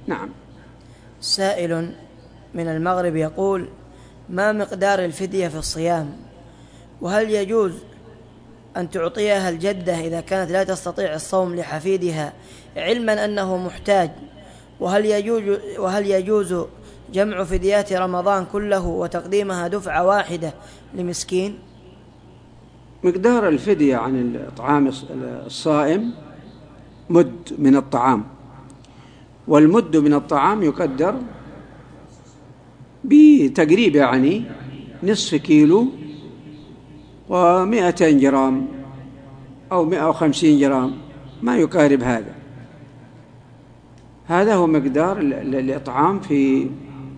نعم. سائل من المغرب يقول: ما مقدار الفدية في الصيام؟ وهل يجوز أن تعطيها الجدة إذا كانت لا تستطيع الصوم لحفيدها علما أنه محتاج؟ وهل يجوز جمع فديات رمضان كله وتقديمها دفعة واحدة لمسكين؟ مقدار الفدية عن الإطعام الصائم مد من الطعام، والمد من الطعام يقدر بتقريب يعني نصف كيلو و200 جرام أو 150 جرام، ما يقارب هذا. هذا هو مقدار الإطعام في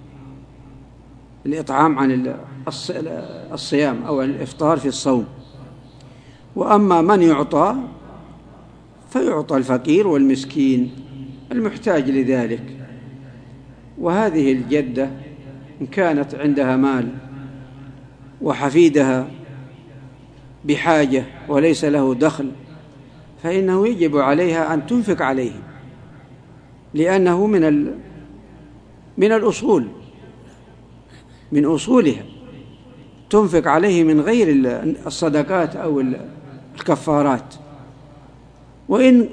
الإطعام عن الصيام أو الإفطار في الصوم. وأما من يعطى فيعطى الفقير والمسكين المحتاج لذلك. وهذه الجدة إن كانت عندها مال وحفيدها بحاجة وليس له دخل فإنه يجب عليها أن تنفق عليه، لأنه من الأصول، من أصولها، تنفق عليه من غير الصدقات أو الكفارات. وإن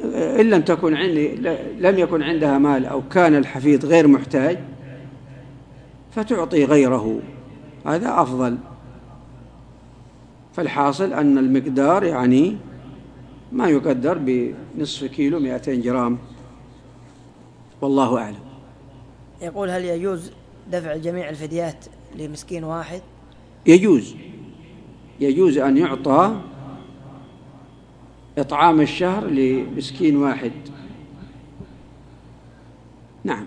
لم يكن عندها مال أو كان الحفيد غير محتاج فتعطي غيره، هذا أفضل. فالحاصل أن المقدار يعني ما يقدر بنصف كيلو 200 جرام، والله أعلم. يقول: هل يجوز دفع جميع الفديات لمسكين واحد؟ يجوز أن يعطى إطعام الشهر لمسكين واحد.